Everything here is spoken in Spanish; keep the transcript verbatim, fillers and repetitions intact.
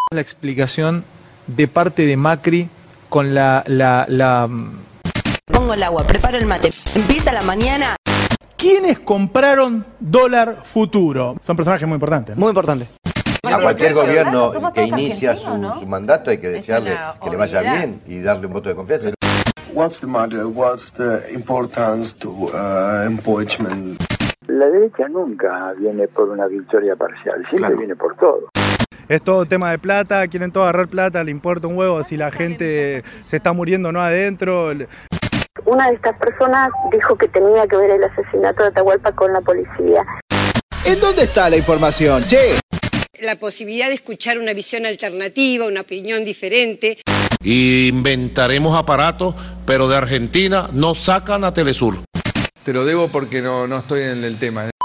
La explicación de parte de Macri con la, la, la... Pongo el agua, preparo el mate, empieza la mañana. ¿Quiénes compraron dólar futuro? Son personajes muy importantes, ¿no? Muy importantes. A cualquier gobierno que inicia su, ¿no? su mandato hay que desearle que le vaya bien y darle un voto de confianza. What's the matter? What's the importance to uh, impeachment? La derecha nunca viene por una victoria parcial, siempre claro. viene por todo. Es todo tema de plata, quieren todo agarrar plata, le importa un huevo si la gente se está muriendo o no adentro. Una de estas personas dijo que tenía que ver el asesinato de Atahualpa con la policía. ¿En dónde está la información, che? La posibilidad de escuchar una visión alternativa, una opinión diferente. Inventaremos aparatos, pero de Argentina no sacan a Telesur. Te lo debo porque no, no estoy en el tema.